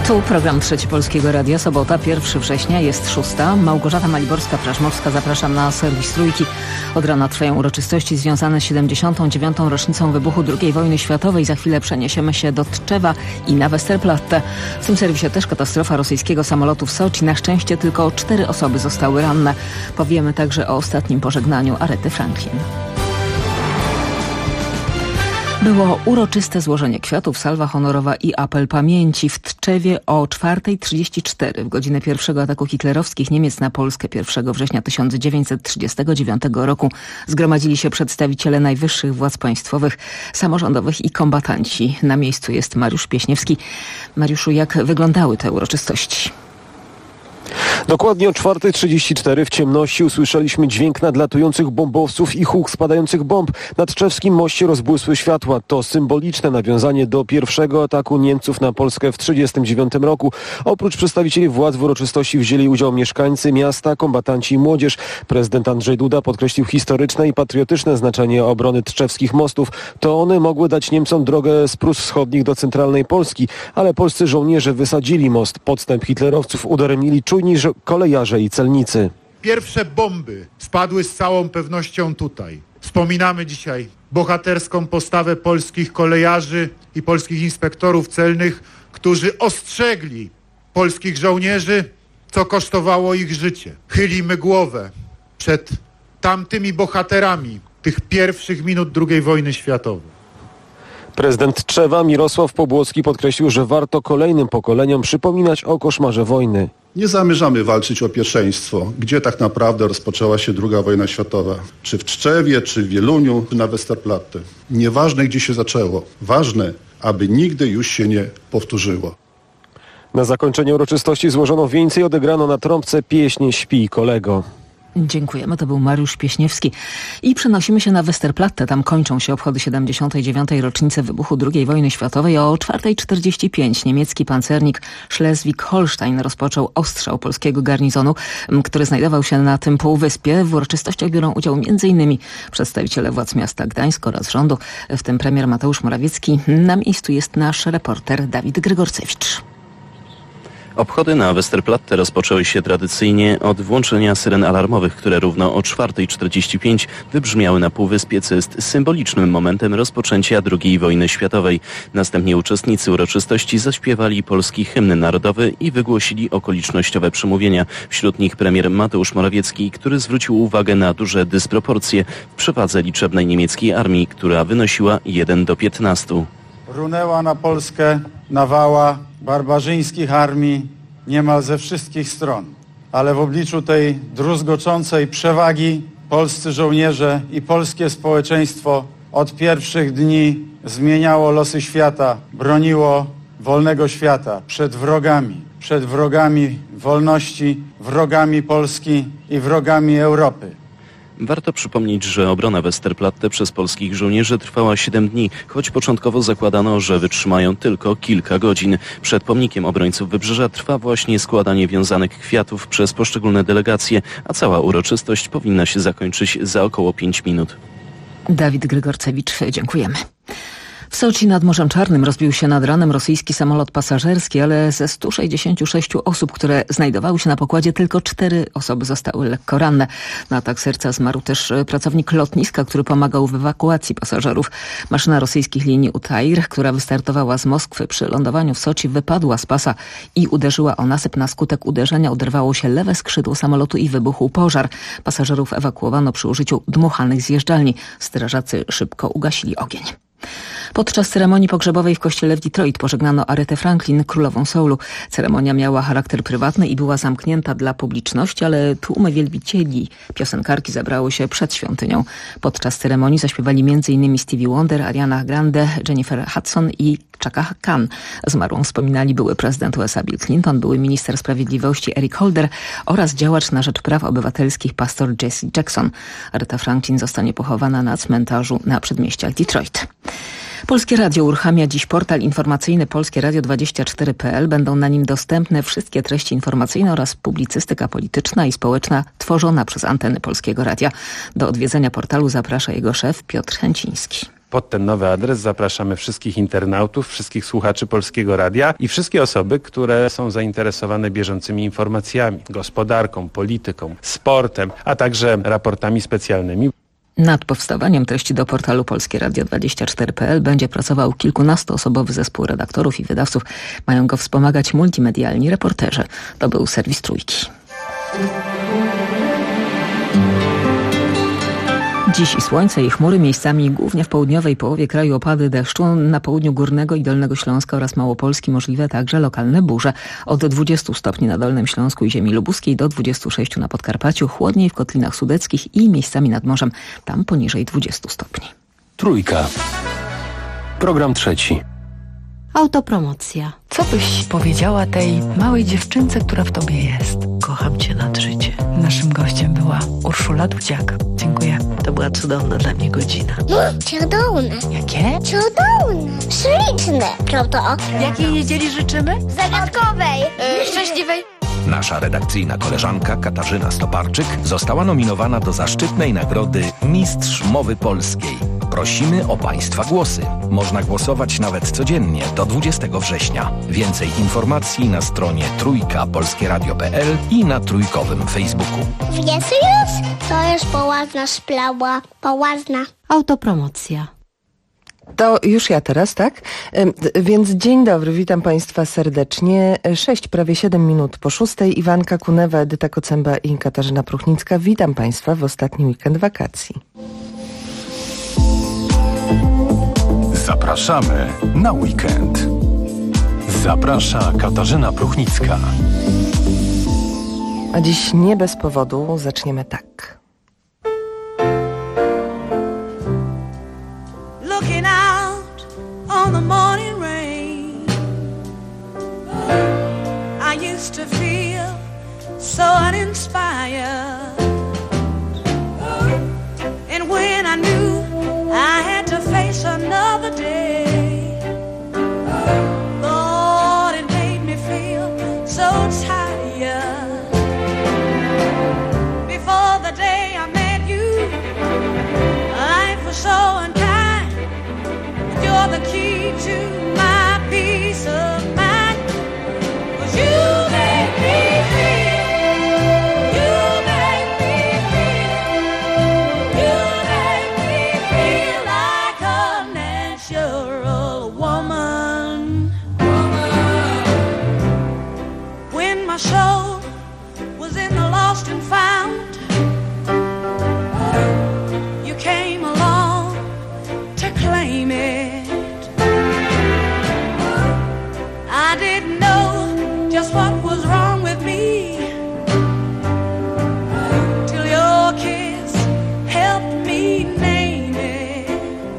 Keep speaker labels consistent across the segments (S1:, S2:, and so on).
S1: Tu program Trzeci Polskiego Radia, sobota, 1 września, jest 6. Małgorzata Maliborska-Prażmowska, zapraszam na serwis Trójki. Od rana trwają uroczystości związane z 79. rocznicą wybuchu II wojny światowej. Za chwilę przeniesiemy się do Tczewa i na Westerplatte. W tym serwisie też katastrofa rosyjskiego samolotu w Soczi. Na szczęście tylko 4 osoby zostały ranne. Powiemy także o ostatnim pożegnaniu Arety Franklin. Było uroczyste złożenie kwiatów, salwa honorowa i apel pamięci w Tczewie o 4:34 w godzinę pierwszego ataku hitlerowskich Niemiec na Polskę 1 września 1939 roku. Zgromadzili się przedstawiciele najwyższych władz państwowych, samorządowych i kombatanci. Na miejscu jest Mariusz Pieśniewski. Mariuszu, jak wyglądały te uroczystości?
S2: Dokładnie o 4:34 w ciemności usłyszeliśmy dźwięk nadlatujących bombowców i huk spadających bomb. Na Tczewskim moście rozbłysły światła. To symboliczne nawiązanie do pierwszego ataku Niemców na Polskę w 1939 roku. Oprócz przedstawicieli władz w uroczystości wzięli udział mieszkańcy miasta, kombatanci i młodzież. Prezydent Andrzej Duda podkreślił historyczne i patriotyczne znaczenie obrony tczewskich mostów. To one mogły dać Niemcom drogę z Prus Wschodnich do centralnej Polski, ale polscy żołnierze wysadzili most. Podstęp hitlerowców udaremnili czujni kolejarze i celnicy.
S3: Pierwsze bomby spadły z całą pewnością tutaj. Wspominamy dzisiaj bohaterską postawę polskich kolejarzy i polskich inspektorów celnych, którzy ostrzegli polskich żołnierzy, co kosztowało ich życie. Chylimy głowę przed tamtymi bohaterami tych pierwszych minut II wojny światowej.
S2: Prezydent Tczewa Mirosław Pobłocki podkreślił, że warto kolejnym pokoleniom przypominać o koszmarze wojny.
S4: Nie zamierzamy walczyć o pierwszeństwo, gdzie tak naprawdę rozpoczęła się II wojna światowa. Czy w Tczewie, czy w Wieluniu, czy na Westerplatte. Nieważne, gdzie się zaczęło. Ważne, aby nigdy już się nie powtórzyło.
S2: Na zakończenie uroczystości złożono wieńce i odegrano na trąbce pieśń "Śpij, kolego".
S1: Dziękujemy, to był Mariusz Pieśniewski. I przenosimy się na Westerplatte. Tam kończą się obchody 79. rocznicy wybuchu II wojny światowej. O 4:45 niemiecki pancernik Schleswig-Holstein rozpoczął ostrzał polskiego garnizonu, który znajdował się na tym półwyspie. W uroczystościach biorą udział m.in. przedstawiciele władz miasta Gdańsk oraz rządu, w tym premier Mateusz Morawiecki. Na miejscu jest nasz reporter Dawid Grygorcewicz.
S5: Obchody na Westerplatte rozpoczęły się tradycyjnie od włączenia syren alarmowych, które równo o 4:45 wybrzmiały na półwyspie, co jest symbolicznym momentem rozpoczęcia II wojny światowej. Następnie uczestnicy uroczystości zaśpiewali polski hymn narodowy i wygłosili okolicznościowe przemówienia. Wśród nich premier Mateusz Morawiecki, który zwrócił uwagę na duże dysproporcje w przewadze liczebnej niemieckiej armii, która wynosiła 1:15.
S6: Runęła na Polskę nawała barbarzyńskich armii niemal ze wszystkich stron. Ale w obliczu tej druzgoczącej przewagi polscy żołnierze i polskie społeczeństwo od pierwszych dni zmieniało losy świata, broniło wolnego świata przed wrogami wolności, wrogami Polski i wrogami Europy.
S5: Warto przypomnieć, że obrona Westerplatte przez polskich żołnierzy trwała 7 dni, choć początkowo zakładano, że wytrzymają tylko kilka godzin. Przed pomnikiem obrońców Wybrzeża trwa właśnie składanie wiązanek kwiatów przez poszczególne delegacje, a cała uroczystość powinna się zakończyć za około 5 minut.
S1: Dawid Grygorcewicz, dziękujemy. W Soczi nad Morzem Czarnym rozbił się nad ranem rosyjski samolot pasażerski, ale ze 166 osób, które znajdowały się na pokładzie, tylko 4 osoby zostały lekko ranne. Na atak serca zmarł też pracownik lotniska, który pomagał w ewakuacji pasażerów. Maszyna rosyjskich linii UTAIR, która wystartowała z Moskwy przy lądowaniu w Soczi, wypadła z pasa i uderzyła o nasyp. Na skutek uderzenia oderwało się lewe skrzydło samolotu i wybuchł pożar. Pasażerów ewakuowano przy użyciu dmuchanych zjeżdżalni. Strażacy szybko ugasili ogień. Podczas ceremonii pogrzebowej w kościele w Detroit pożegnano Aretę Franklin, królową soulu. Ceremonia miała charakter prywatny i była zamknięta dla publiczności, ale tłumy wielbicieli piosenkarki zebrały się przed świątynią. Podczas ceremonii zaśpiewali m.in. Stevie Wonder, Ariana Grande, Jennifer Hudson i Chaka Khan. Zmarłą wspominali były prezydent USA Bill Clinton, były minister sprawiedliwości Eric Holder oraz działacz na rzecz praw obywatelskich pastor Jesse Jackson. Areta Franklin zostanie pochowana na cmentarzu na przedmieściach Detroit. Polskie Radio uruchamia dziś portal informacyjny polskieradio24.pl. Będą na nim dostępne wszystkie treści informacyjne oraz publicystyka polityczna i społeczna tworzona przez anteny Polskiego Radia. Do odwiedzenia portalu zaprasza jego szef Piotr Chęciński.
S7: Pod ten nowy adres zapraszamy wszystkich internautów, wszystkich słuchaczy Polskiego Radia i wszystkie osoby, które są zainteresowane bieżącymi informacjami, gospodarką, polityką, sportem, a także raportami specjalnymi.
S1: Nad powstawaniem treści do portalu polskieradio24.pl będzie pracował kilkunastoosobowy zespół redaktorów i wydawców. Mają go wspomagać multimedialni reporterzy. To był serwis Trójki. Dziś słońce i chmury, miejscami głównie w południowej połowie kraju opady deszczu, na południu Górnego i Dolnego Śląska oraz Małopolski możliwe także lokalne burze. Od 20 stopni na Dolnym Śląsku i ziemi lubuskiej do 26 na Podkarpaciu, chłodniej w Kotlinach Sudeckich i miejscami nad morzem, tam poniżej 20 stopni.
S8: Trójka. Program trzeci.
S9: Autopromocja.
S10: Co byś powiedziała tej małej dziewczynce, która w tobie jest?
S9: Kocham cię nad życie.
S10: Naszym gościem była Urszula Dudziak. Dziękuję.
S9: To była cudowna dla mnie godzina.
S11: Cudowne.
S10: Jakie?
S11: Cudowne. Śliczne. Prawda?
S10: Jakiej niedzieli życzymy?
S11: Zagadkowej. Szczęśliwej.
S12: Nasza redakcyjna koleżanka Katarzyna Stoparczyk została nominowana do zaszczytnej nagrody Mistrz Mowy Polskiej. Prosimy o Państwa głosy. Można głosować nawet codziennie do 20 września. Więcej informacji na stronie trójka.polskieradio.pl i na trójkowym Facebooku.
S11: Wiesz już? To już poważna sprawa. Poważna.
S9: Autopromocja.
S13: To już ja teraz, tak? Więc dzień dobry, witam Państwa serdecznie. 7 minut po 6. Iwanka Kunewa, Edyta Kocęba i Katarzyna Pruchnicka. Witam Państwa w ostatni weekend wakacji.
S8: Zapraszamy na weekend. Zaprasza Katarzyna Pruchnicka.
S13: A dziś nie bez powodu zaczniemy tak.
S14: Looking out on the morning rain, I used to feel so uninspired, and when I knew I had to face another day, Lord, it made me feel so tired. Before the day I met you, life was so unkind. You're the key to my peace of mind, 'cause you make me feel, you make me feel, you make me feel like a natural woman. When my soul was in the lost and found, you came along to claim it. I didn't know just what was wrong with me till your kiss helped me name it.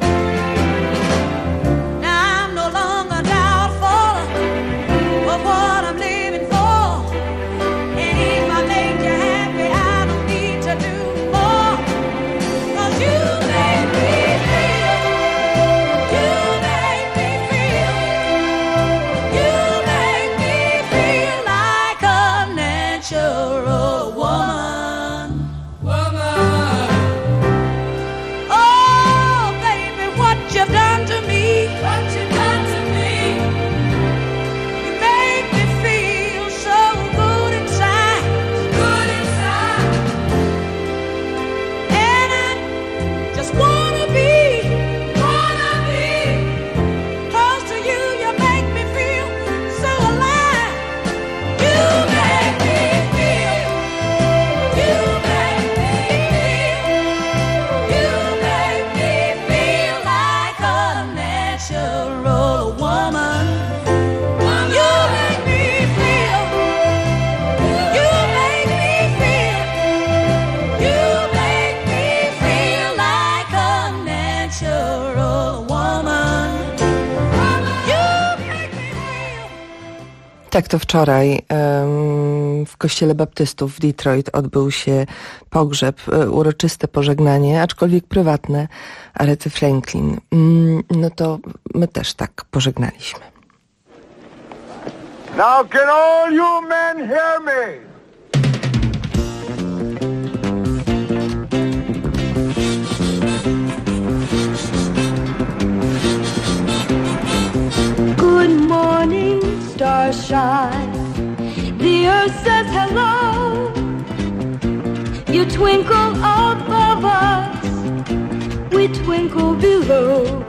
S14: Now I'm no longer doubtful of what I'm living for, and if I make you happy, I don't need to do more, 'cause you make me feel, you make me feel, you make me feel like a natural woman. Oh, baby, what you've done to me, what you've done to me. You make me feel so good inside, good inside. And I just wanna be close to you. You make me feel so alive. You make me feel, you make me feel, you make me feel like a natural woman. You make me feel, you make me feel, you make me feel like a natural woman. You make me feel.
S13: Tak to wczoraj w kościele baptystów w Detroit odbył się pogrzeb, uroczyste pożegnanie, aczkolwiek prywatne, Arety Franklin. No to my też tak pożegnaliśmy.
S15: Now can all you men hear me?
S14: starshine. The earth says hello. You twinkle above us, we twinkle below.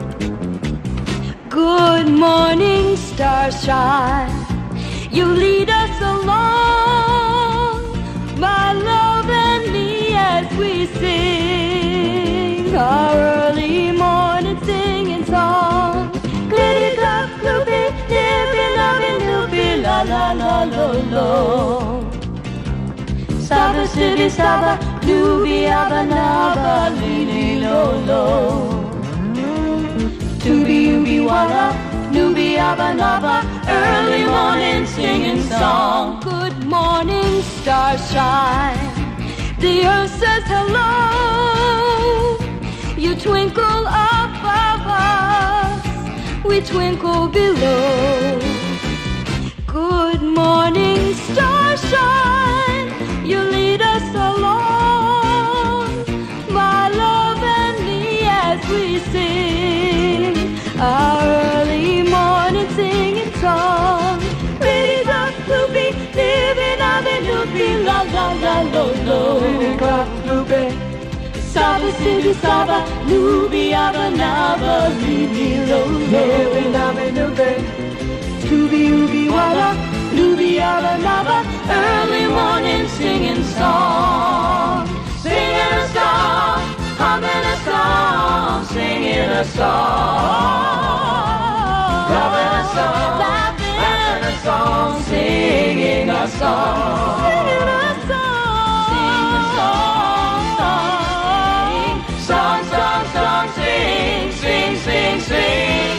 S14: Good morning, starshine. You lead us along, my love and me, as we sing our early morning singing song. Glitty clop, loopy, nippy, lovey, loopy, la la la lo lo. Saba, city, saba, doobie, abba, naba, lily, lo lo. Tooby, ooby, walla, newbie, abba, naba, early morning singing song. Good morning, starshine. The earth says hello. You twinkle above us, we twinkle below. Good morning, starshine. You lead us along, my love and me, as we sing our early morning singing song. Pretty duck, loopy, living on the loopy, la la la lo lo. Pretty duck, loopy, saba, city, saba, loopy, abba, naba, loopy, lo lo. Living on the loopy, tooby, ooby, walla, loopy, abba, naba, early morning singing song. Singing a song, humming a song, singing a song. Loving a song, laughing a song, singing a song. Singing a song, sing a song, song, song, song, sing, sing, sing, sing,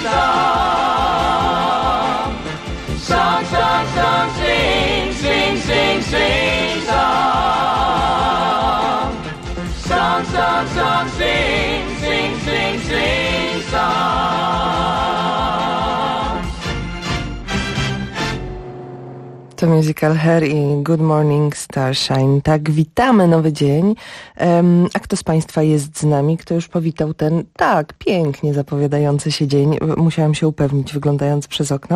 S14: song. Song, song, song, sing, sing, sing, sing, song. Song, song, song, sing, sing, sing, sing, song.
S13: To musical Hair i Good Morning Starshine. Tak, witamy nowy dzień. A kto z Państwa jest z nami? Kto już powitał ten tak pięknie zapowiadający się dzień? Musiałam się upewnić, wyglądając przez okno.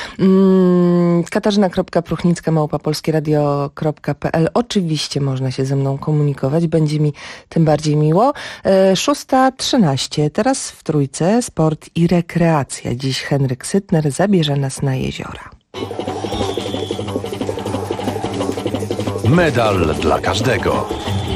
S13: Katarzyna.Pruchnicka@polskieradio.pl. Oczywiście można się ze mną komunikować. Będzie mi tym bardziej miło. 6:13. Teraz w Trójce sport i rekreacja. Dziś Henryk Sytner zabierze nas na jeziora.
S8: Medal dla każdego.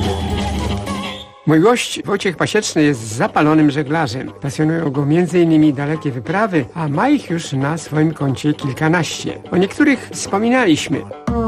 S16: Mój gość Wojciech Pasieczny jest zapalonym żeglarzem. Pasjonują go m.in. dalekie wyprawy, a ma ich już na swoim koncie kilkanaście. O niektórych wspominaliśmy.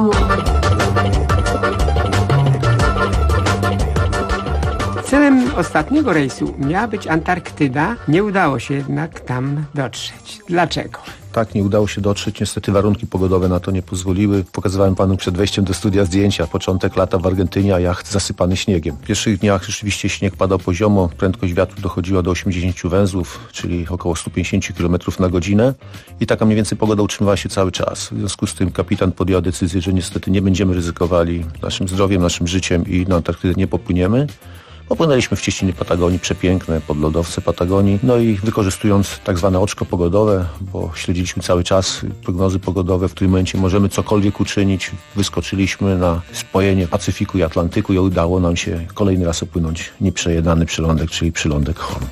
S16: Celem ostatniego rejsu miała być Antarktyda. Nie udało się jednak tam dotrzeć. Dlaczego?
S17: Tak, nie udało się dotrzeć. Niestety warunki pogodowe na to nie pozwoliły. Pokazywałem panu przed wejściem do studia zdjęcia. Początek lata w Argentynie, a jacht zasypany śniegiem. W pierwszych dniach rzeczywiście śnieg padał poziomo. Prędkość wiatru dochodziła do 80 węzłów, czyli około 150 km na godzinę. I taka mniej więcej pogoda utrzymywała się cały czas. W związku z tym kapitan podjął decyzję, że niestety nie będziemy ryzykowali naszym zdrowiem, naszym życiem i na Antarktydę nie popłyniemy. Popłynęliśmy w cieśniny Patagonii, przepiękne podlodowce Patagonii, no i wykorzystując tak zwane oczko pogodowe, bo śledziliśmy cały czas prognozy pogodowe, w którym momencie możemy cokolwiek uczynić, wyskoczyliśmy na spojenie Pacyfiku i Atlantyku i udało nam się kolejny raz opłynąć nieprzejednany przylądek, czyli przylądek Horn.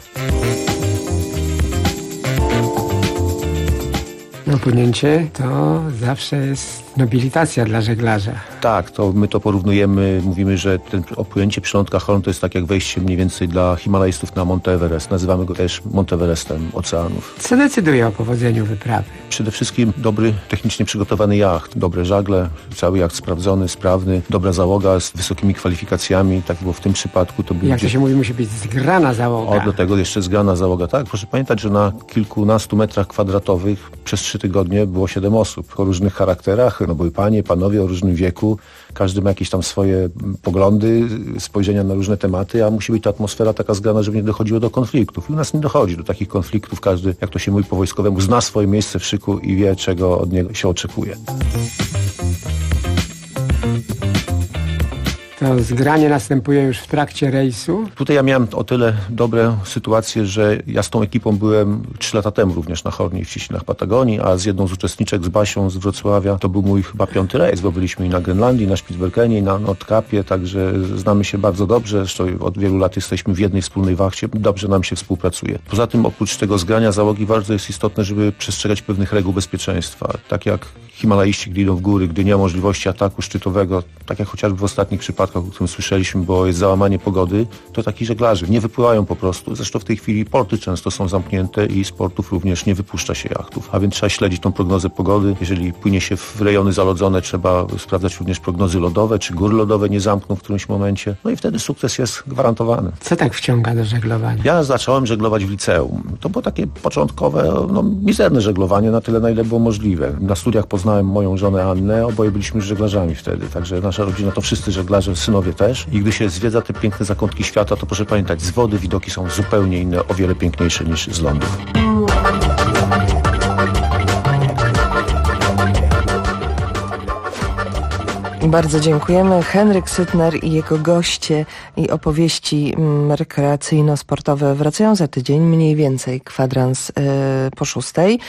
S16: No, płynięcie to zawsze jest nobilitacja dla żeglarza.
S17: Tak, to my to porównujemy, mówimy, że ten opłynięcie przylądka Horn to jest tak jak wejście mniej więcej dla Himalajstów na Mount Everest. Nazywamy go też Mount Everestem oceanów.
S16: Co decyduje o powodzeniu wyprawy?
S17: Przede wszystkim dobry, technicznie przygotowany jacht, dobre żagle, cały jacht sprawdzony, sprawny, dobra załoga z wysokimi kwalifikacjami, tak było w tym przypadku. To
S16: Jak to się mówi, musi być zgrana załoga.
S17: O, do tego jeszcze zgrana załoga, tak. Proszę pamiętać, że na kilkunastu metrach kwadratowych przez 3 tygodnie było 7 osób o różnych charakterach, no były panie, panowie o różnym wieku, każdy ma jakieś tam swoje poglądy, spojrzenia na różne tematy, a musi być ta atmosfera taka zgrana, żeby nie dochodziło do konfliktów. I u nas nie dochodzi do takich konfliktów, każdy, jak to się mówi po wojskowemu, zna swoje miejsce w szyku i wie, czego od niego się oczekuje.
S16: To zgranie następuje już w trakcie rejsu?
S17: Tutaj ja miałem o tyle dobre sytuacje, że ja z tą ekipą byłem 3 lata temu również na Hornie w Cieśninach Patagonii, a z jedną z uczestniczek, z Basią z Wrocławia, to był mój chyba 5. rejs, bo byliśmy i na Grenlandii, na Spitsbergenie, i na Nordkapie, także znamy się bardzo dobrze, zresztą od wielu lat jesteśmy w jednej wspólnej wachcie, dobrze nam się współpracuje. Poza tym oprócz tego zgrania załogi bardzo jest istotne, żeby przestrzegać pewnych reguł bezpieczeństwa, tak jak Himalaiści, gdy idą w góry, gdy nie ma możliwości ataku szczytowego, tak jak chociażby w ostatnich przypadkach, o którym słyszeliśmy, bo jest załamanie pogody, to taki żeglarze nie wypływają po prostu. Zresztą w tej chwili porty często są zamknięte i z portów również nie wypuszcza się jachtów. A więc trzeba śledzić tą prognozę pogody. Jeżeli płynie się w rejony zalodzone, trzeba sprawdzać również prognozy lodowe, czy góry lodowe nie zamkną w którymś momencie. No i wtedy sukces jest gwarantowany.
S16: Co tak wciąga do żeglowania?
S17: Ja zacząłem żeglować w liceum. To było takie początkowe, mizerne żeglowanie, na tyle, na ile było możliwe. Na studiach poznałem moją żonę Annę, oboje byliśmy już żeglarzami wtedy, także nasza rodzina to wszyscy żeglarze, synowie też. I gdy się zwiedza te piękne zakątki świata, to proszę pamiętać, z wody widoki są zupełnie inne, o wiele piękniejsze niż z lądów.
S13: Bardzo dziękujemy. Henryk Sytner i jego goście i opowieści rekreacyjno-sportowe wracają za tydzień, mniej więcej kwadrans po 6:00.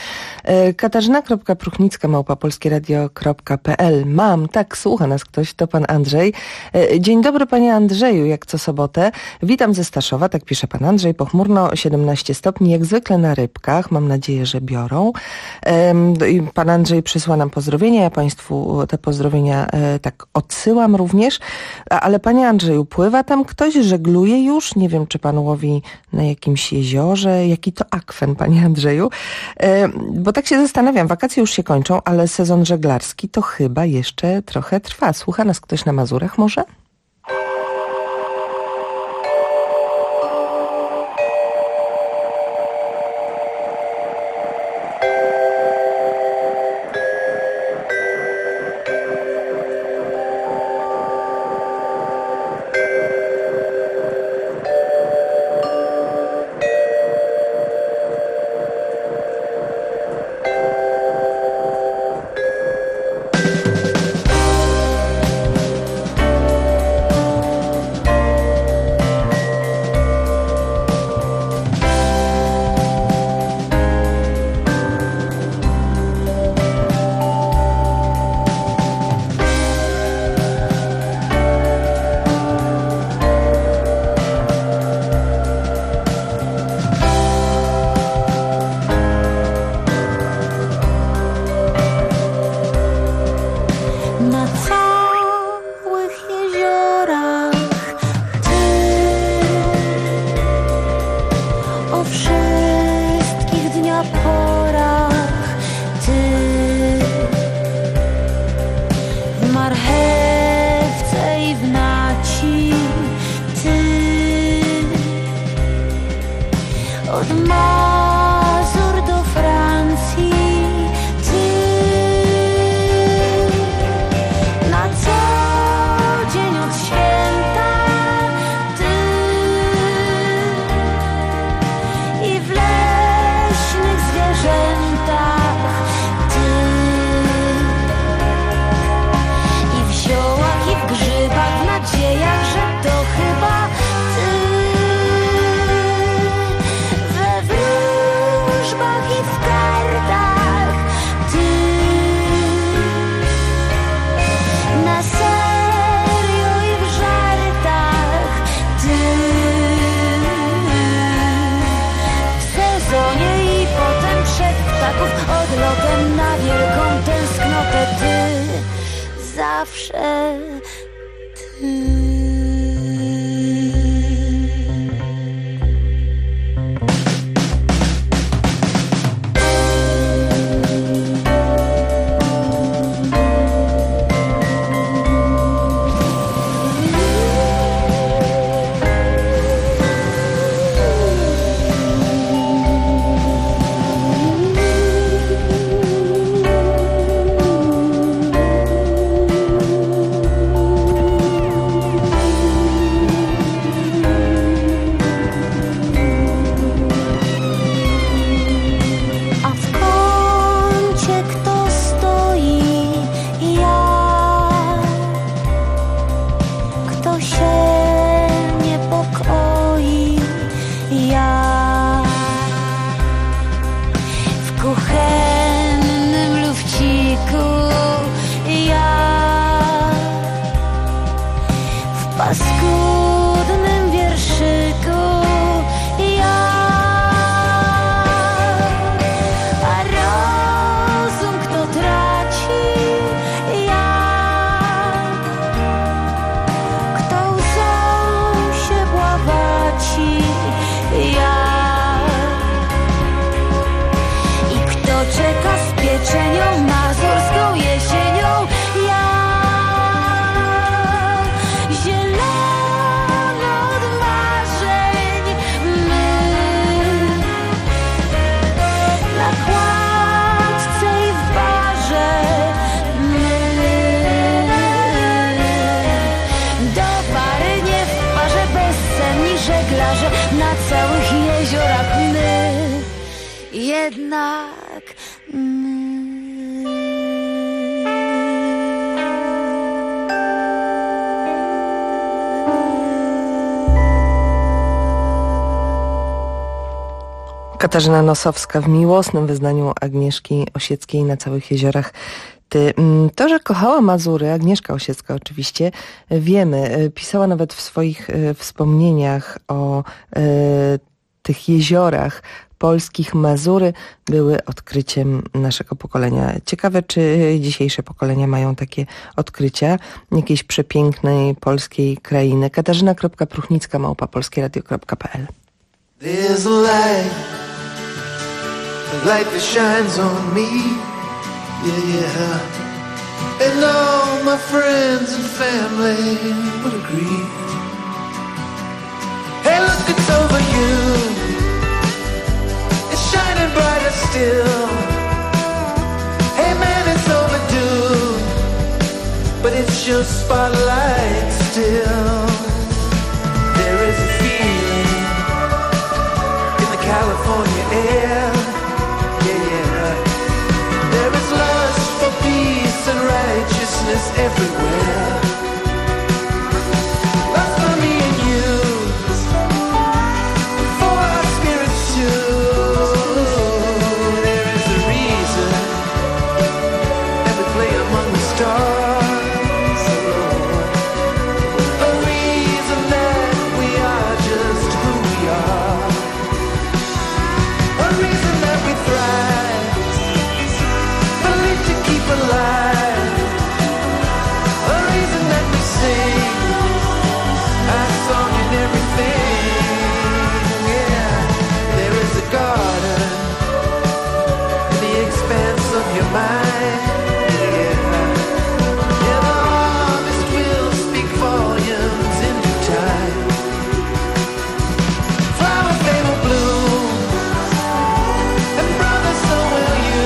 S13: Katarzyna.Pruchnicka@polskieradio.pl. Tak, słucha nas ktoś, to pan Andrzej. Dzień dobry panie Andrzeju, jak co sobotę. Witam ze Staszowa, tak pisze pan Andrzej. Pochmurno 17 stopni, jak zwykle na Rybkach. Mam nadzieję, że biorą. Pan Andrzej przysła nam pozdrowienia, ja państwu te pozdrowienia tak odsyłam również, ale panie Andrzeju, pływa tam ktoś, żegluje już? Nie wiem, czy pan łowi na jakimś jeziorze, jaki to akwen, panie Andrzeju, bo tak się zastanawiam, wakacje już się kończą, ale sezon żeglarski to chyba jeszcze trochę trwa. Słucha nas ktoś na Mazurach może?
S14: plaże, na całych jeziorach my. Jednak
S13: Katarzyna Nosowska w miłosnym wyznaniu Agnieszki Osieckiej na całych jeziorach. To, że kochała Mazury, Agnieszka Osiecka oczywiście, wiemy. Pisała nawet w swoich wspomnieniach o tych jeziorach polskich. Mazury były odkryciem naszego pokolenia. Ciekawe, czy dzisiejsze pokolenia mają takie odkrycia jakiejś przepięknej polskiej krainy. Katarzyna.Pruchnicka@polskieradio.pl.
S18: There's a light that shines on me, yeah. And all my friends and family would agree. Hey, look, it's over you. It's shining brighter still. Hey, man, it's overdue, but it's your spotlight still. There is a feeling in the California air. There is lust for peace and righteousness everywhere. Lust for me and you, for our spirits too. There is a reason that we play among the stars, a reason that we are just who we are, a reason that we thrive, alive, a reason that we sing our song and everything, yeah. There is a garden in the expanse of your mind, yeah. Yeah, the harvest will speak volumes in due time. Flower fade will bloom, and brother, so will you.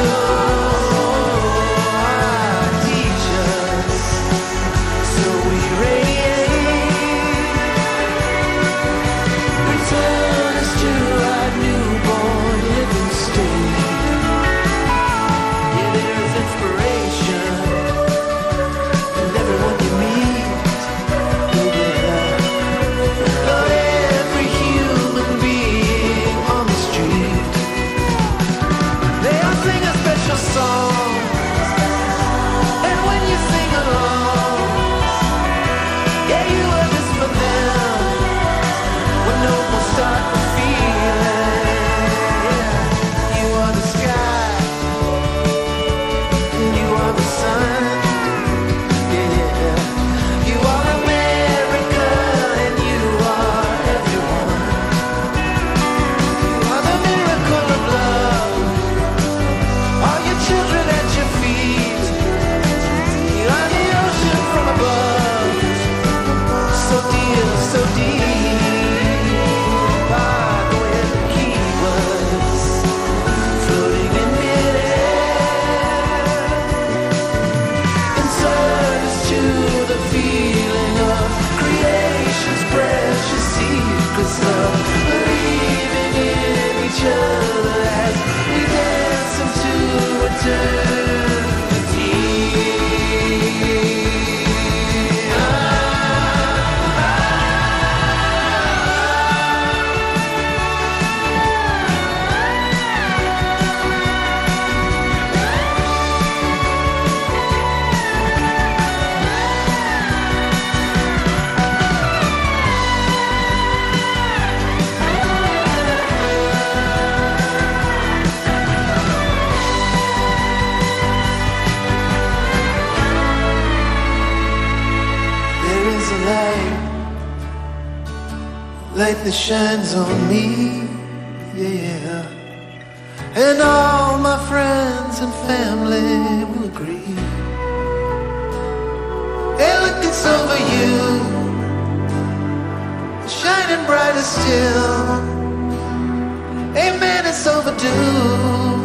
S18: Light that shines on me, yeah. And all my friends and family will agree. Hey, look, it's over you, shining brighter still. Hey, man, it's overdue,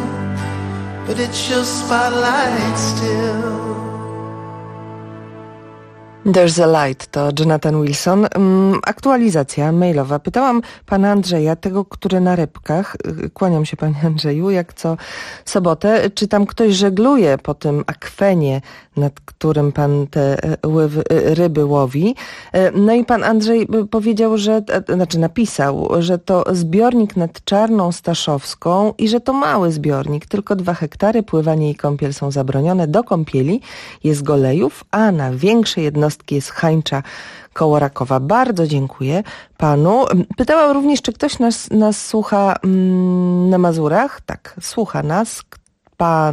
S18: but it's your spotlight still.
S13: There's a Light to Jonathan Wilson. Aktualizacja mailowa. Pytałam pana Andrzeja, tego, który na rybkach, kłaniam się panie Andrzeju, jak co sobotę, czy tam ktoś żegluje po tym akwenie, nad którym pan te ryby łowi. No i pan Andrzej powiedział, napisał, że to zbiornik nad Czarną Staszowską i że to mały zbiornik, tylko 2 hektary, pływanie i kąpiel są zabronione. Do kąpieli jest Golejów, a na większe jednostki jest Hańcza koło Rakowa. Bardzo dziękuję panu. Pytałam również, czy ktoś nas słucha na Mazurach. Tak, słucha nas pan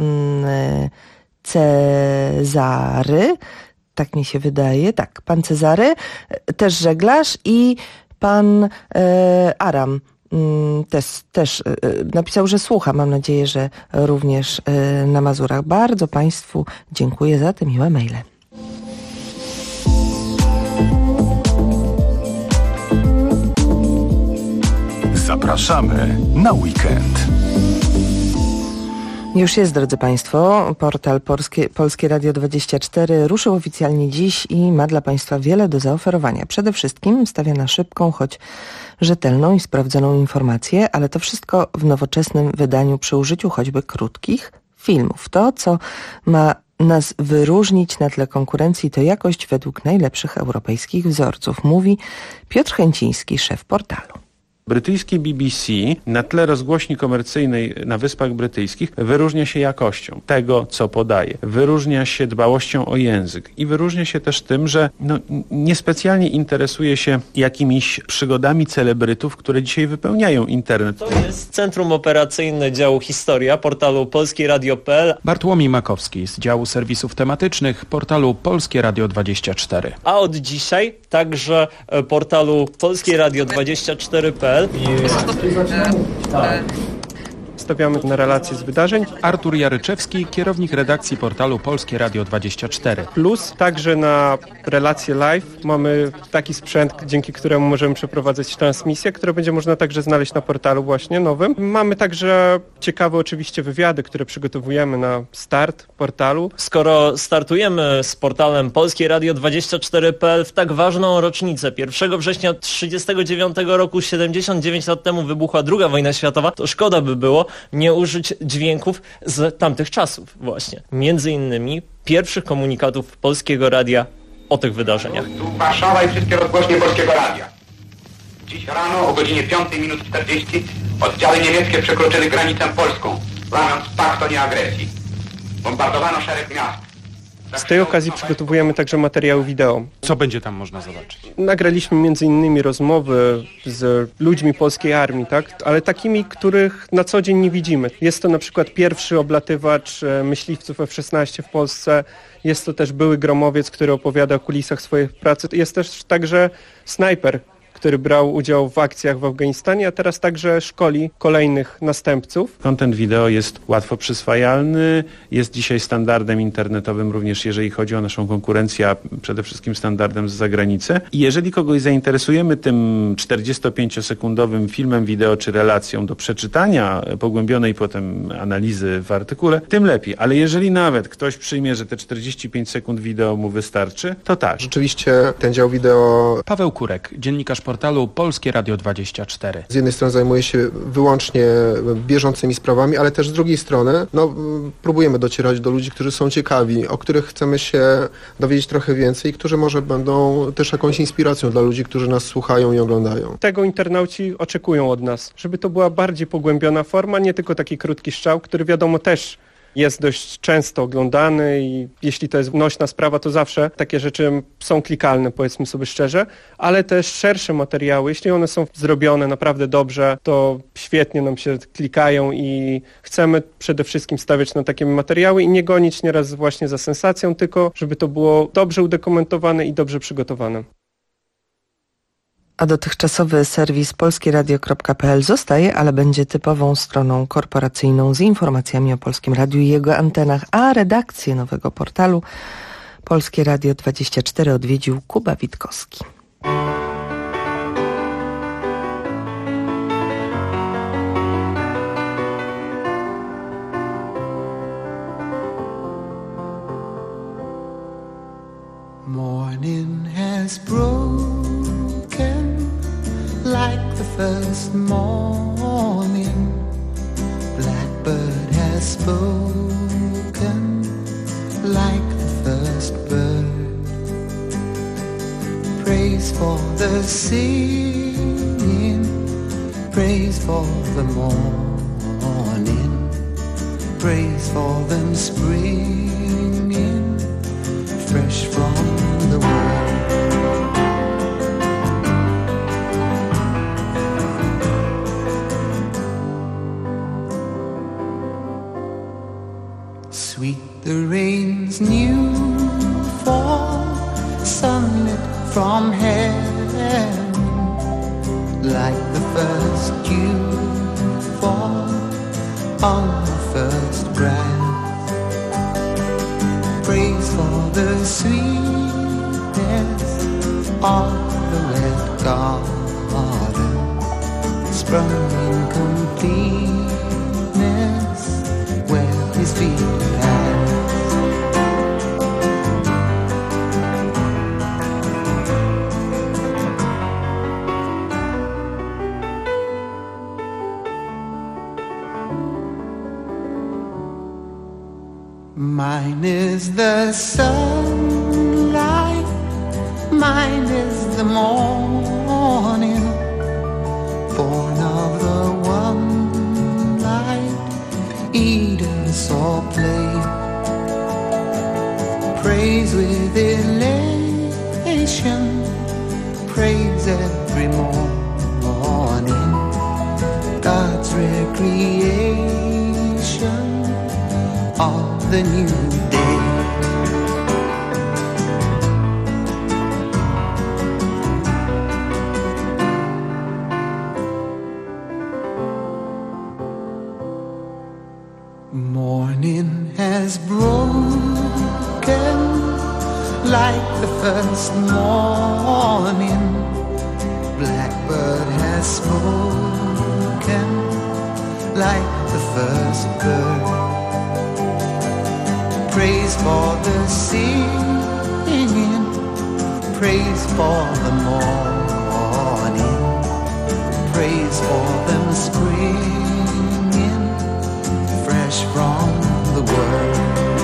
S13: Cezary, tak mi się wydaje, tak, pan Cezary, też żeglarz i pan Aram. Też napisał, że słucha. Mam nadzieję, że również na Mazurach. Bardzo państwu dziękuję za te miłe maile.
S8: Zapraszamy na weekend.
S13: Już jest, drodzy państwo, portal Polskie Radio 24 ruszył oficjalnie dziś i ma dla państwa wiele do zaoferowania. Przede wszystkim stawia na szybką, choć rzetelną i sprawdzoną informację, ale to wszystko w nowoczesnym wydaniu przy użyciu choćby krótkich filmów. To, co ma nas wyróżnić na tle konkurencji, to jakość według najlepszych europejskich wzorców, mówi Piotr Chęciński, szef portalu.
S7: Brytyjskie BBC na tle rozgłośni komercyjnej na Wyspach Brytyjskich wyróżnia się jakością tego, co podaje. Wyróżnia się dbałością o język i wyróżnia się też tym, że niespecjalnie interesuje się jakimiś przygodami celebrytów, które dzisiaj wypełniają internet.
S19: To jest Centrum Operacyjne Działu Historia portalu polskieradio.pl.
S20: Bartłomiej Makowski z działu serwisów tematycznych portalu Polskie Radio 24.
S19: A od dzisiaj także portalu polskieradio24.pl.
S16: Stawiamy na relacje z wydarzeń.
S20: Artur Jaryczewski, kierownik redakcji portalu Polskie Radio 24.
S16: Plus także na relacje live mamy taki sprzęt, dzięki któremu możemy przeprowadzać transmisje, które będzie można także znaleźć na portalu właśnie nowym. Mamy także ciekawe oczywiście wywiady, które przygotowujemy na start portalu.
S19: Skoro startujemy z portalem polskieradio24.pl w tak ważną rocznicę, 1 września 1939 roku, 79 lat temu wybuchła II wojna światowa, to szkoda by było nie użyć dźwięków z tamtych czasów właśnie. Między innymi pierwszych komunikatów Polskiego Radia o tych wydarzeniach.
S21: Tu Warszawa i wszystkie rozgłośnie Polskiego Radia. Dziś rano o godzinie 5:40 oddziały niemieckie przekroczyły granicę polską, łamiąc pakt o nieagresji. Bombardowano szereg miast.
S16: Z tej okazji przygotowujemy także materiały wideo.
S20: Co będzie tam można zobaczyć?
S16: Nagraliśmy między innymi rozmowy z ludźmi polskiej armii, tak? Ale takimi, których na co dzień nie widzimy. Jest to na przykład pierwszy oblatywacz myśliwców F-16 w Polsce. Jest to też były gromowiec, który opowiada o kulisach swojej pracy. Jest też także snajper, który brał udział w akcjach w Afganistanie, a teraz także szkoli kolejnych następców.
S7: Content wideo jest łatwo przyswajalny, jest dzisiaj standardem internetowym również jeżeli chodzi o naszą konkurencję, a przede wszystkim standardem z zagranicy. I jeżeli kogoś zainteresujemy tym 45-sekundowym filmem wideo czy relacją do przeczytania pogłębionej potem analizy w artykule, tym lepiej. Ale jeżeli nawet ktoś przyjmie, że te 45 sekund wideo mu wystarczy, to tak.
S22: Rzeczywiście ten dział wideo...
S20: Paweł Kurek, dziennikarz portalu Polskie Radio 24.
S22: Z jednej strony zajmuje się wyłącznie bieżącymi sprawami, ale też z drugiej strony próbujemy docierać do ludzi, którzy są ciekawi, o których chcemy się dowiedzieć trochę więcej i którzy może będą też jakąś inspiracją dla ludzi, którzy nas słuchają i oglądają.
S16: Tego internauci oczekują od nas, żeby to była bardziej pogłębiona forma, nie tylko taki krótki strzał, który wiadomo też jest dość często oglądany i jeśli to jest nośna sprawa, to zawsze takie rzeczy są klikalne, powiedzmy sobie szczerze, ale też szersze materiały, jeśli one są zrobione naprawdę dobrze, to świetnie nam się klikają i chcemy przede wszystkim stawiać na takie materiały i nie gonić nieraz właśnie za sensacją, tylko żeby to było dobrze udokumentowane i dobrze przygotowane.
S13: A dotychczasowy serwis polskieradio.pl zostaje, ale będzie typową stroną korporacyjną z informacjami o Polskim Radiu i jego antenach, a redakcję nowego portalu Polskie Radio 24 odwiedził Kuba Witkowski.
S18: More Morning has broken like the first morning. Blackbird has spoken like the first bird. Praise for the singing, praise for the morning, praise for them springing fresh from the world. Sweet the rain's new fall, sunlit from heaven, like the first dew fall on the first breath. Praise for the sweetness of the red garden, sprung in completeness where his feet passed. Mine is the sunlight, mine is the morning, born of the one light, eat us or play. Praise with elation, praise every morning, God's recreation of the new day. Morning has broken like the first morning. Blackbird has spoken like the first bird. Praise for the singing, praise for the morning, praise for them springing fresh from the world.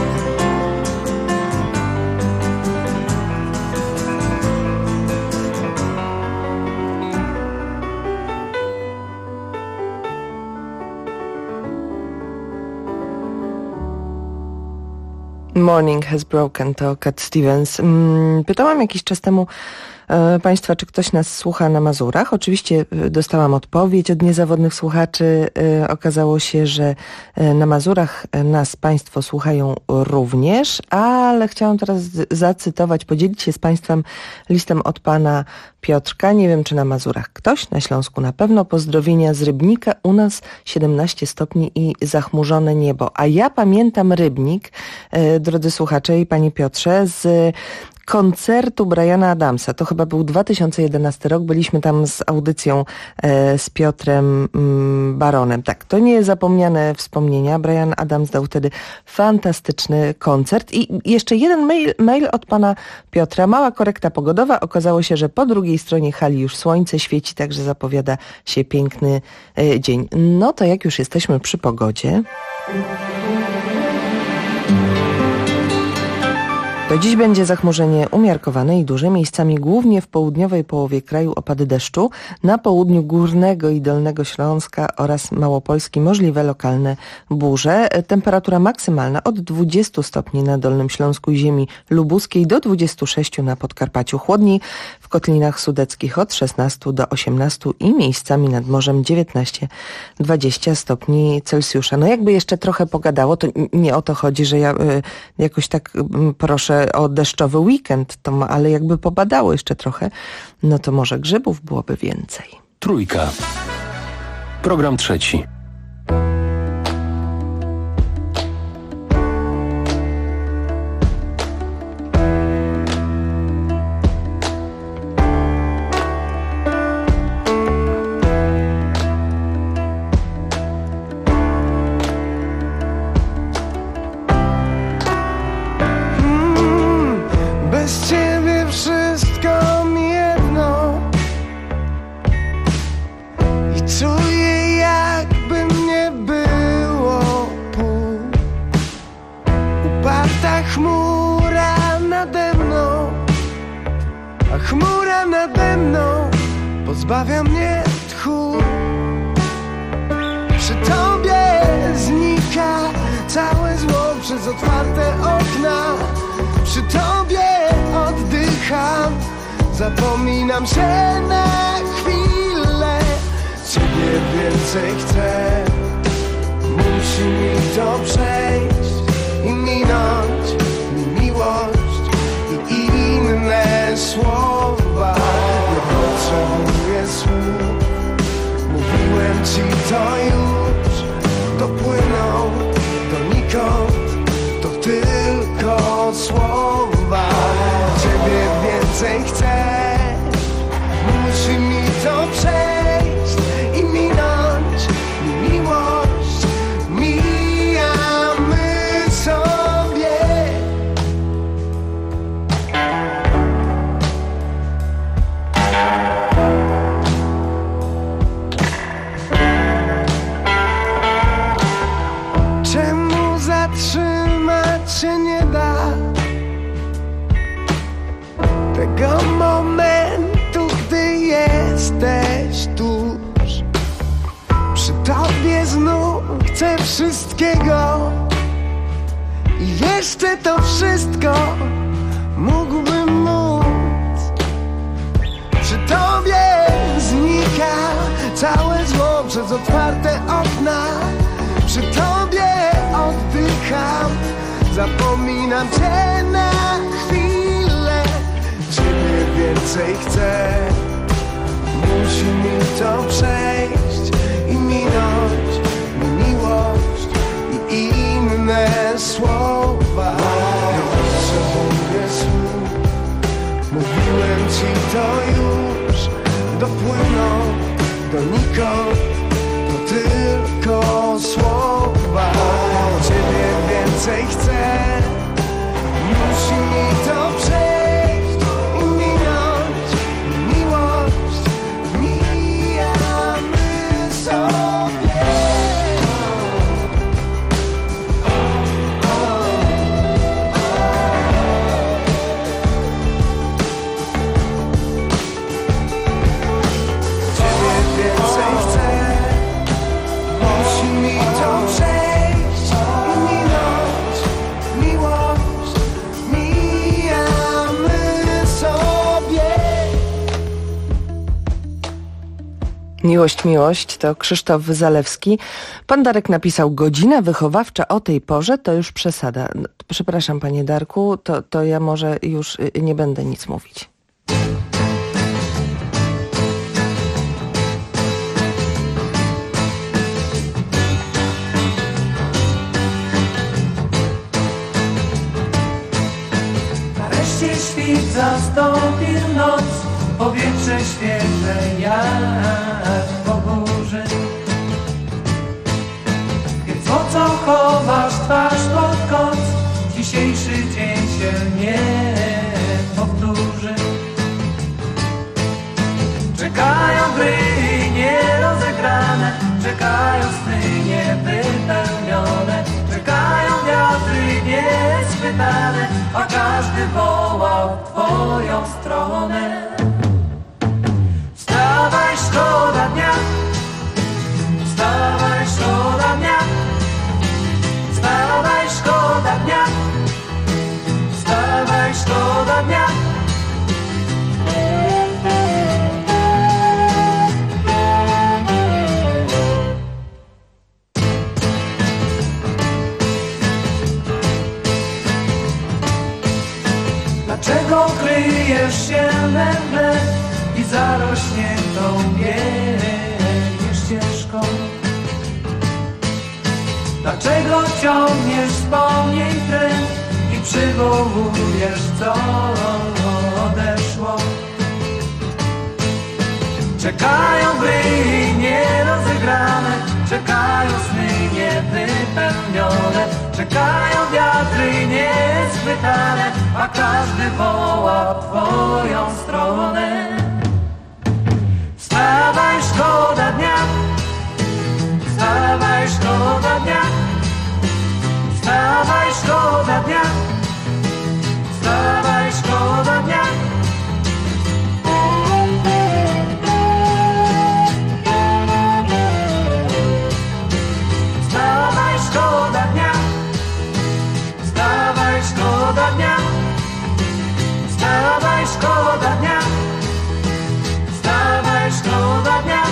S13: Morning has broken, to Cat Stevens. Pytałam jakiś czas temu Państwa, czy ktoś nas słucha na Mazurach. Oczywiście dostałam odpowiedź od niezawodnych słuchaczy. Okazało się, że na Mazurach nas Państwo słuchają również, ale chciałam teraz zacytować, podzielić się z Państwem listem od Pana Piotrka. Nie wiem, czy na Mazurach ktoś, na Śląsku na pewno. Pozdrowienia z Rybnika, u nas 17 stopni i zachmurzone niebo. A ja pamiętam Rybnik, drodzy słuchacze i Panie Piotrze, z koncertu Briana Adamsa. To chyba był 2011 rok. Byliśmy tam z audycją z Piotrem Baronem. Tak, to niezapomniane wspomnienia. Brian Adams dał wtedy fantastyczny koncert. I jeszcze jeden mail od pana Piotra. Mała korekta pogodowa. Okazało się, że po drugiej stronie hali już słońce świeci, także zapowiada się piękny dzień. No to jak już jesteśmy przy pogodzie, to dziś będzie zachmurzenie umiarkowane i duże, miejscami głównie w południowej połowie kraju opady deszczu, na południu Górnego i Dolnego Śląska oraz Małopolski możliwe lokalne burze. Temperatura maksymalna od 20 stopni na Dolnym Śląsku i ziemi lubuskiej do 26 na Podkarpaciu. Chłodniej w kotlinach sudeckich od 16 do 18 i miejscami nad morzem 19-20 stopni Celsjusza. No jakby jeszcze trochę pogadało, to nie o to chodzi, że ja jakoś tak proszę o deszczowy weekend, ale jakby pobadało jeszcze trochę, no to może grzybów byłoby więcej.
S8: Trójka. Program trzeci.
S18: Bez ciebie a chmura nade mną pozbawia mnie tchu. Przy tobie znika całe zło przez otwarte okna. Przy tobie oddycham, zapominam się na chwilę. Ciebie więcej chcę, musi mi to przejść i minąć mi miłość i inne słowa. Nie potrzebuję słów, mówiłem ci to już. Dopłyną donikąd, to tylko słowa. Ciebie więcej chcę, musi mi to przejść i minąć mi miłość. Mijamy sobie. Czemu zatrzymać się nie da tego momentu, gdy jesteś tuż? Przy tobie znów chcę wszystkiego i jeszcze to wszystko mógłbym móc. Przy tobie znika całe zło przez otwarte okna. Przy tobie oddycham, zapominam cię na chwilę. Ciebie więcej chcę, musi mi to przejść i minąć mi miłość i inne słowa. Nie potrzebuję słów, mówiłem ci to już. Dopłyną donikąd, to tylko słowa. Ciebie więcej chcę, musi mi to przejść i minąć miłość. Mijamy sobie. Ciebie więcej chcę, musi mi to przejść i minąć miłość. Mijamy sobie.
S13: Miłość, miłość to Krzysztof Zalewski. Pan Darek napisał: godzina wychowawcza o tej porze to już przesada. No, przepraszam, panie Darku, to ja może już nie będę nic mówić.
S18: Nareszcie świt zastąpił noc, powietrze świeże jak po burzy. Więc po co chowasz twarz pod koc? Dzisiejszy dzień się nie powtórzy. Czekają gry nierozegrane, czekają sny niewypełnione, czekają wiatry nieschwytane, a każdy wołał w twoją stronę. Wstawaj, szkoda dnia, wstawaj, szkoda dnia, wstawaj, szkoda dnia, wstawaj, szkoda dnia. Dlaczego kryjesz się we mgle i zarośniętą biegniesz ścieżką? Dlaczego ciągniesz wspomnień tren i przywołujesz, co odeszło? Czekają gry nierozegrane, czekają sny niewypełnione, czekają wiatry nieschwytane, a każdy woła w twoją stronę. Wstawaj, szkoda dnia, wstawaj, szkoda dnia, wstawaj, szkoda dnia, wstawaj, szkoda dnia. szkoda dnia. Wstawaj, szkoda dnia.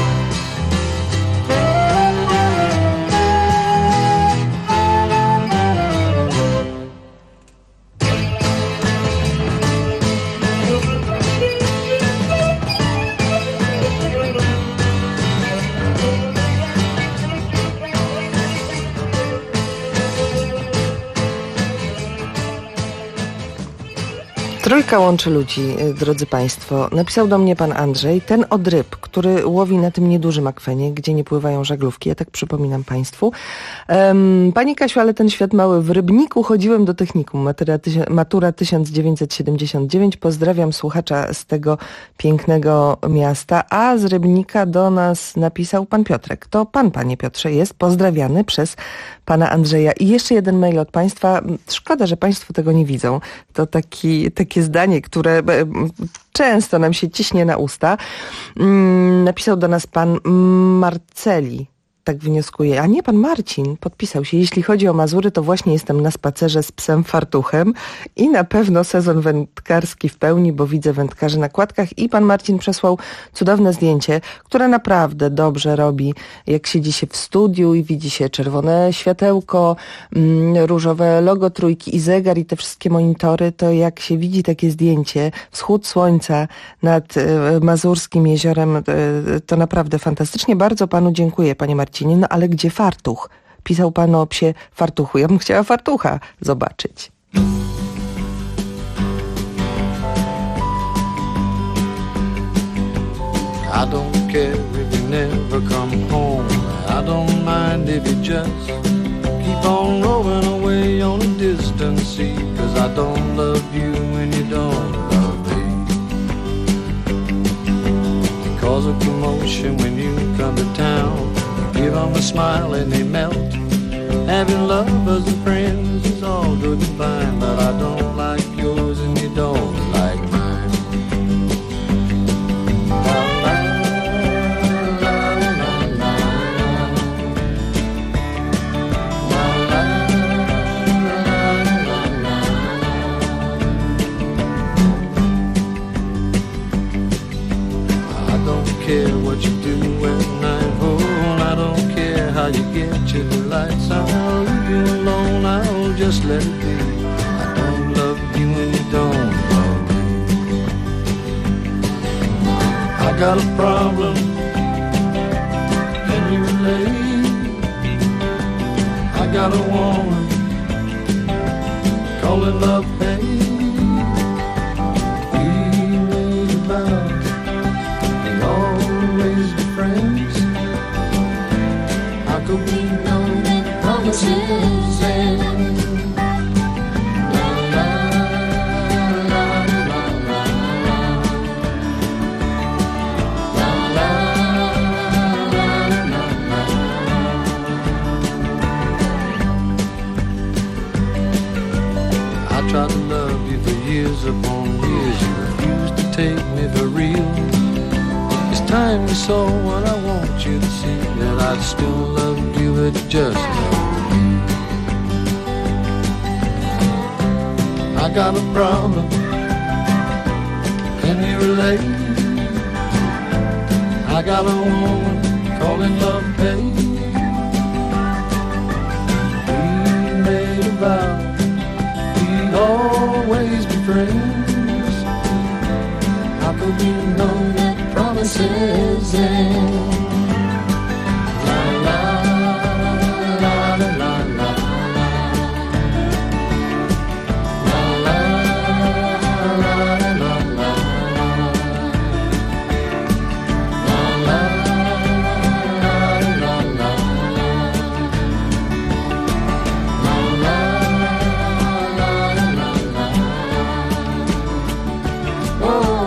S13: Trójka łączy ludzi, drodzy Państwo. Napisał do mnie pan Andrzej, ten od ryb, który łowi na tym niedużym akwenie, gdzie nie pływają żaglówki, ja tak przypominam Państwu. Pani Kasiu, ale ten świat mały, w Rybniku chodziłem do technikum, matura 1979, pozdrawiam słuchacza z tego pięknego miasta, a z Rybnika do nas napisał pan Piotrek. To pan, panie Piotrze, jest pozdrawiany przez pana Andrzeja. I jeszcze jeden mail od Państwa. Szkoda, że Państwo tego nie widzą. To takie zdanie, które często nam się ciśnie na usta. Napisał do nas pan Marceli. Tak wnioskuję. A nie, pan Marcin podpisał się. Jeśli chodzi o Mazury, to właśnie jestem na spacerze z psem Fartuchem i na pewno sezon wędkarski w pełni, bo widzę wędkarzy na kładkach i pan Marcin przesłał cudowne zdjęcie, które naprawdę dobrze robi, jak siedzi się w studiu i widzi się czerwone światełko, różowe logo Trójki i zegar i te wszystkie monitory, to jak się widzi takie zdjęcie, wschód słońca nad Mazurskim jeziorem, to naprawdę fantastycznie. Bardzo panu dziękuję, panie Marcinie. No ale gdzie fartuch? Pisał pan o psie Fartuchu. Ja bym chciała fartucha zobaczyć.
S3: I don't care if you never come home. I don't mind if you just keep on rolling away on a distant sea. 'Cause I don't love you and you don't love me. Cause of commotion when you come to town. Give them a smile and they melt. Having lovers and friends is all good and fine, but I don't like yours and you don't like mine. La, la, la, la, la. La, la, la, la, la. I don't care what you do at night, oh, I don't care how you get your delights. I'll leave you alone, I'll just let it be. I don't love you and you don't love me. I got a problem, can you relate? I got a woman calling love pain. We made a vow, we always be friends. How could we know that promises end? La la la la la la la la la la. I tried to love you for years upon years. You refused to take me for real. It's time you saw what I want you to see, that I still love you at just love me. I got a problem, can you relate? I got a woman calling love pain. We made a vow, we'd always be friends. How could we know that promises end? La la la la la la. La la la la la la. La la la la la. La la la la la. Oh.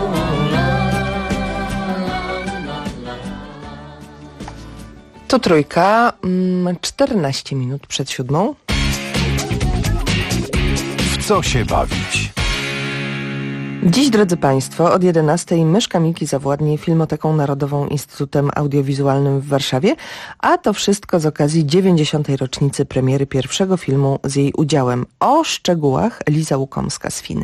S13: To Trójka, 14 minut przed 7.
S12: W co się bawić?
S13: Dziś, drodzy Państwo, od 11 Myszka Miki zawładnie Filmoteką Narodową Instytutem Audiowizualnym w Warszawie, a to wszystko z okazji 90. rocznicy premiery pierwszego filmu z jej udziałem. O szczegółach Liza Łukomska z Finy.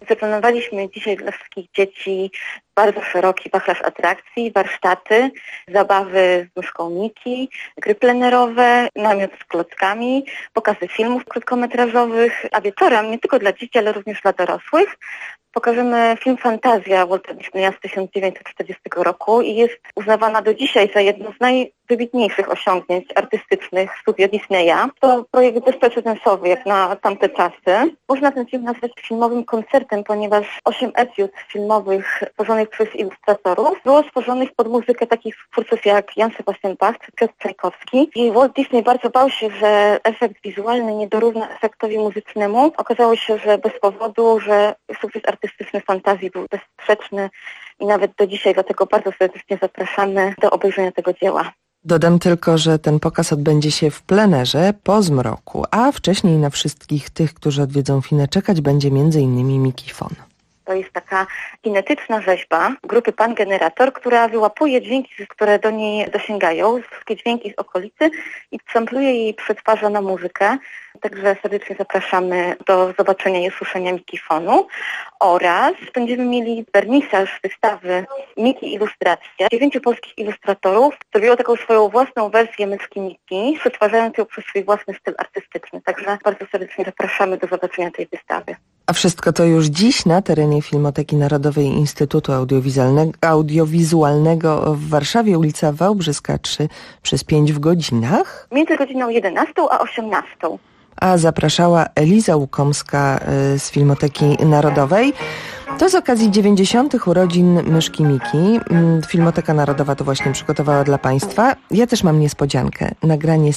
S2: Zaplanowaliśmy dzisiaj dla wszystkich dzieci bardzo szeroki wachlarz atrakcji, warsztaty, zabawy z myszką Miki, gry plenerowe, namiot z klockami, pokazy filmów krótkometrażowych, a wieczorem nie tylko dla dzieci, ale również dla dorosłych pokażemy film Fantazja Walta Disneya z 1940 roku i jest uznawana do dzisiaj za jedno z najwybitniejszych osiągnięć artystycznych studia Disneya. To projekt bezprecedensowy jak na tamte czasy. Można ten film nazwać filmowym koncertem, ponieważ 8 etiud filmowych stworzonych przez ilustratorów było stworzonych pod muzykę takich twórców jak Jan Sebastian Bach czy Piotr Czajkowski. I Walt Disney bardzo bał się, że efekt wizualny nie dorówna efektowi muzycznemu. Okazało się, że bez powodu, że sukces artystyczny Fantazji był bezsprzeczny i nawet do dzisiaj, dlatego bardzo serdecznie zapraszamy do obejrzenia tego dzieła.
S13: Dodam tylko, że ten pokaz odbędzie się w plenerze po zmroku, a wcześniej na wszystkich tych, którzy odwiedzą Finę, czekać będzie m.in. Mikifon.
S2: To jest taka kinetyczna rzeźba grupy Pan Generator, która wyłapuje dźwięki, które do niej dosięgają, wszystkie dźwięki z okolicy i sampluje je i przetwarza na muzykę. Także serdecznie zapraszamy do zobaczenia i usłyszenia Mikifonu. Oraz będziemy mieli wernisaż wystawy Miki Ilustracja. 9 polskich ilustratorów zrobiło taką swoją własną wersję myszki Miki, przetwarzając ją przez swój własny styl artystyczny. Także bardzo serdecznie zapraszamy do zobaczenia tej wystawy.
S13: A wszystko to już dziś na terenie Filmoteki Narodowej Instytutu Audiowizualnego w Warszawie, ulica Wałbrzyska 3 przez 5 w godzinach.
S2: Między godziną 11 a 18.
S13: A zapraszała Eliza Łukomska z Filmoteki Narodowej. To z okazji 90. urodzin myszki Miki. Filmoteka Narodowa to właśnie przygotowała dla Państwa. Ja też mam niespodziankę. Nagranie z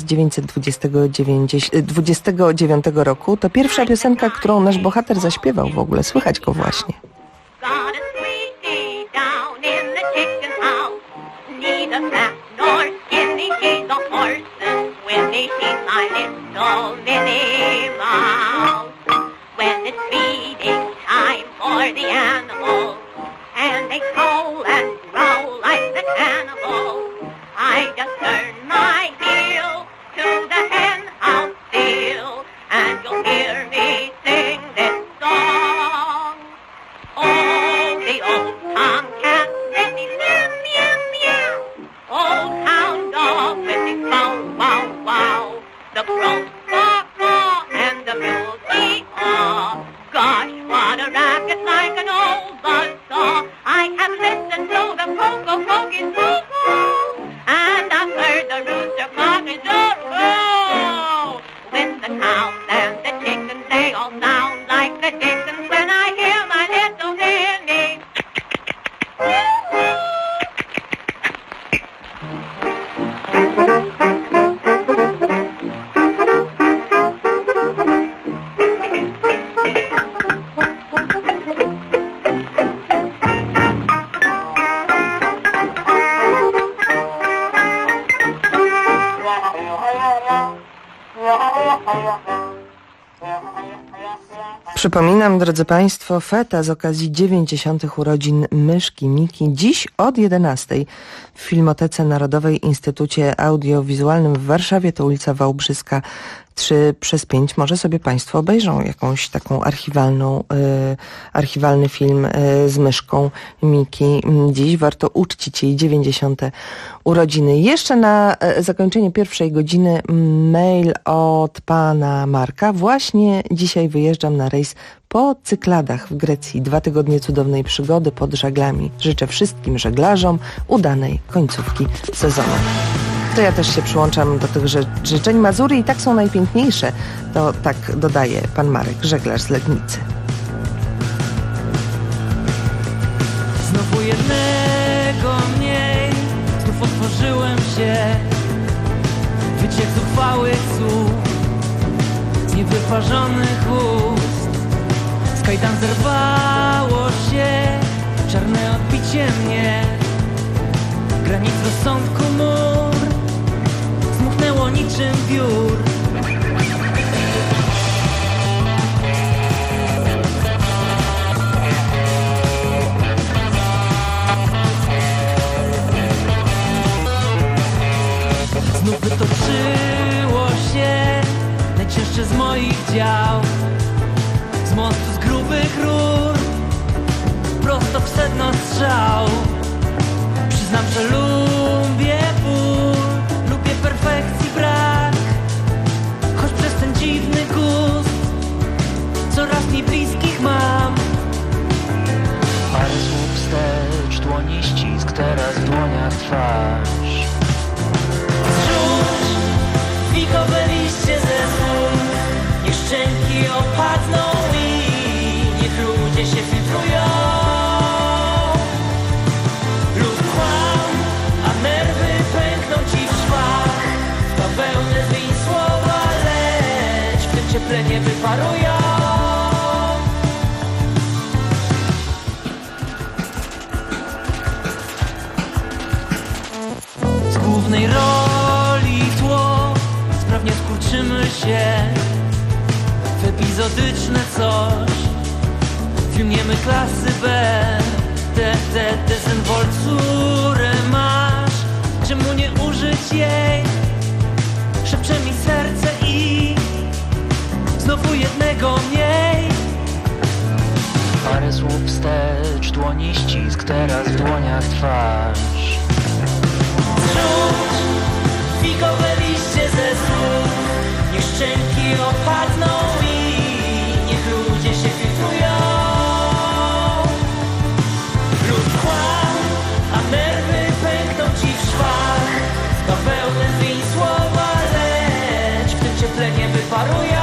S13: 1929 roku. To pierwsza piosenka, którą nasz bohater zaśpiewał w ogóle. Słychać go właśnie.
S14: When it's feeding time for the animals, and they howl and growl like the cannibals, I just turn my heel to the hen house field, and you'll hear me sing this song. Oh, the old tomcat with his meow, meow, meow, old hound dog with his bow, wow, wow, the crow, caw, caw, and the mule, ee-haw. Gosh, what a racket like an old buzzsaw. I have listened to the croaking cuckoo, and I've heard the rooster cocking crow. With the cows and the chickens, they all sound like the dickens when I hear my little Minnie.
S13: Przypominam, drodzy Państwo, feta z okazji 90. urodzin myszki Miki. Dziś od 11 w Filmotece Narodowej Instytucie Audiowizualnym w Warszawie, to ulica Wałbrzyska 3 przez 5. Może sobie Państwo obejrzą jakąś taką archiwalny film z myszką Miki. Dziś warto uczcić jej 90. urodziny. Jeszcze na zakończenie pierwszej godziny mail od pana Marka. Właśnie dzisiaj wyjeżdżam na rejs po Cykladach w Grecji. 2 tygodnie cudownej przygody pod żaglami. Życzę wszystkim żeglarzom udanej końcówki sezonu. To ja też się przyłączam do tych życzeń. Mazury i tak są najpiękniejsze. To tak dodaje pan Marek, żeglarz z Legnicy.
S4: Znowu jednego mniej, znów otworzyłem się. Wyciek zuchwałych słów, z niewyparzonych ust. Z kajdan zerwało się, czarne odbicie mnie. Granic rozsądku mur zmuchnęło niczym wiór. Znów wytoczyło się najcięższe z moich dział, z mostu z grubych rur. prosto w sedno strzał. Przyznam, że lubię ból, lubię perfekcji brak, choć przez ten dziwny gust coraz mniej bliskich mam.
S5: Parę słów wstecz, dłoni ścisk, teraz w dłoniach twarz.
S4: Zrzuć fikowe liście ze słów, niech szczęki opadną i niech ludzie się filtrują. Lub kłam, a nerwy pękną ci w szwach. W bawełnę zmień słowa, lecz w tym cieple nie wyparują. Z głównej roli w tło sprawnie skurczymy się w epizodyczne coś. Filmiemy klasy B, dezynwolturę masz. Czemu nie użyć jej? Szepcze mi serce i znowu jednego mniej.
S5: Parę słów wstecz, dłoni ścisk, teraz w dłoniach twarz.
S4: Zrzuć fikowe liście ze słów, niech szczęki opadną i niech ludzie się filtrują. Lub kłam, a nerwy pękną ci w szwach. Z bawełny zmień słowa, lecz w tym cieple nie wyparują.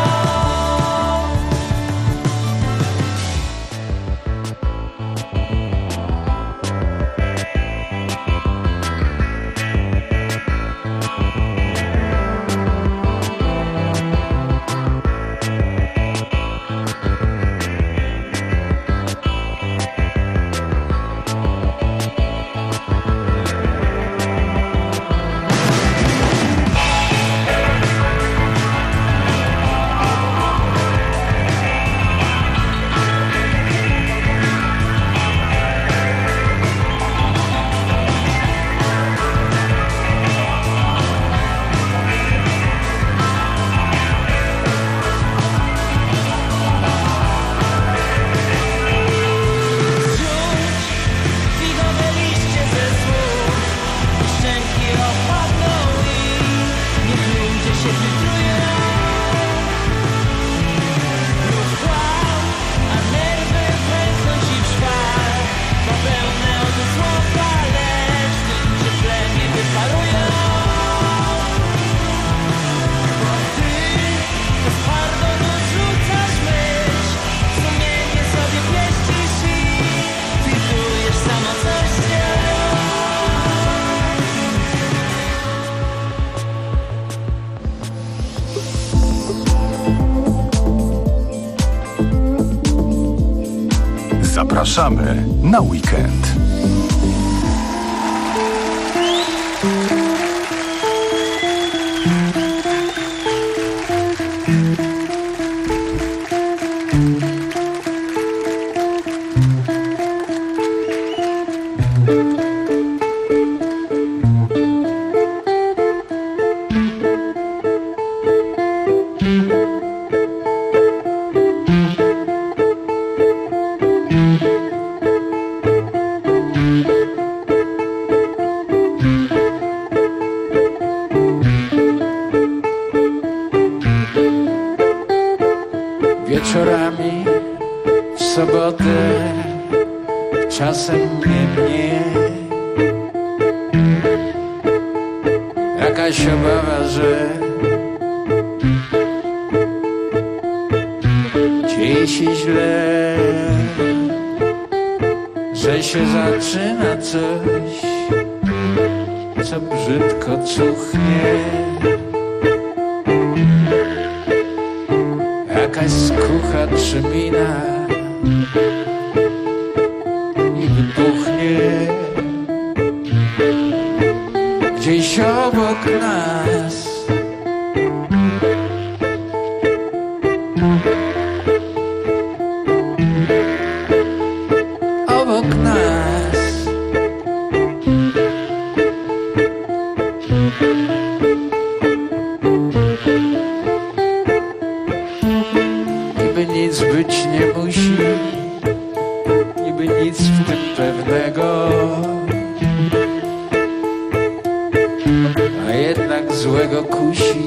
S6: Zapraszamy na weekend.
S3: Wieczorami w sobotę czasem mnie jakaś obawa, że dzieje się źle, że się zaczyna coś, co brzydko cuchnie. Jakaś skucha czy mina i wybuchnie gdzieś obok nas. Obok nas. Niby nic być nie musi, niby nic w pewnego, a jednak złego kusi.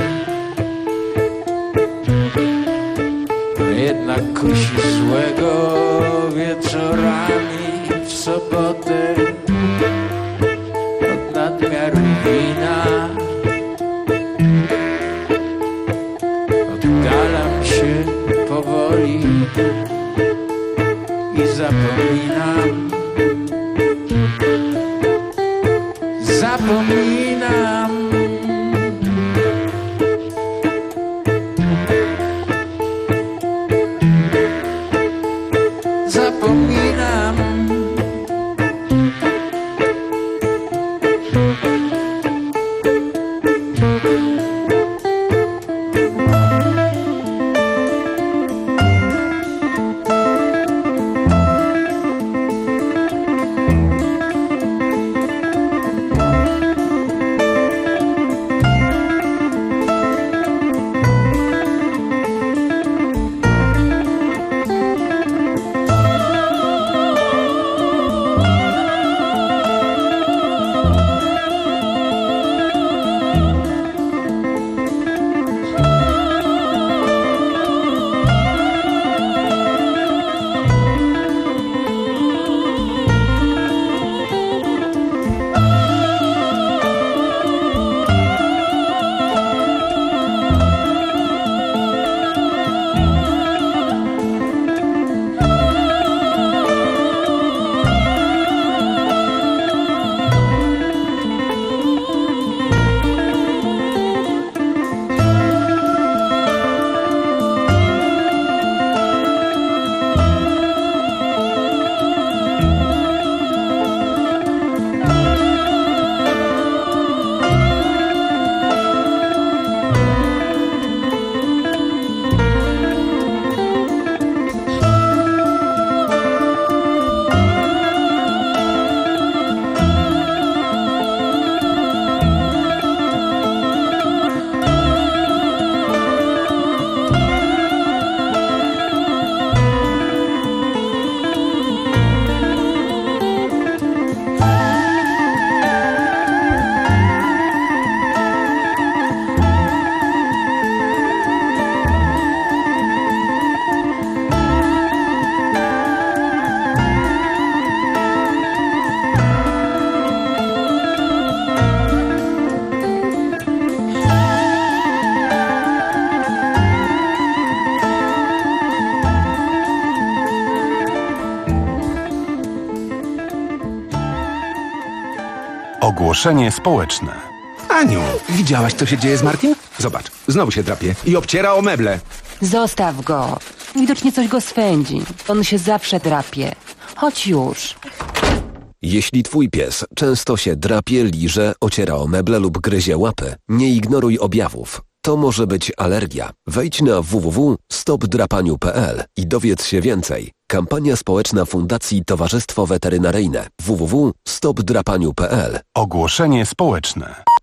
S3: A jednak kusi złego wieczorami w sobotę od nadmiaru wina. Oddalam się powoli i zapominam. Zapominam.
S6: Ogłoszenie społeczne.
S1: Aniu, widziałaś, co się dzieje z Martim? Zobacz, znowu się drapie i obciera o meble.
S10: Zostaw go. Widocznie coś go swędzi. On się zawsze drapie. Chodź już.
S23: Jeśli twój pies często się drapie, liże, ociera o meble lub gryzie łapy, nie ignoruj objawów. To może być alergia. Wejdź na www.stopdrapaniu.pl i dowiedz się więcej. Kampania społeczna Fundacji Towarzystwo Weterynaryjne. www.stopdrapaniu.pl.
S6: Ogłoszenie społeczne.